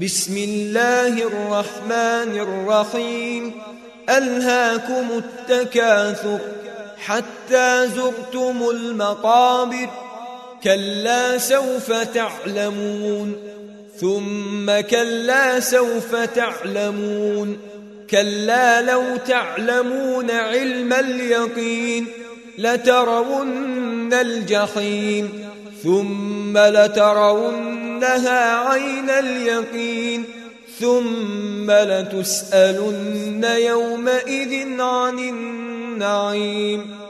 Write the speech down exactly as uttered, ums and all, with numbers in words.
بسم الله الرحمن الرحيم ألهاكم التكاثر حتى زرتم المقابر كلا سوف تعلمون ثم كلا سوف تعلمون كلا لو تعلمون علم اليقين لترون الجحيم ثم لترونها عين اليقين ثم لتسألن يومئذ عن النعيم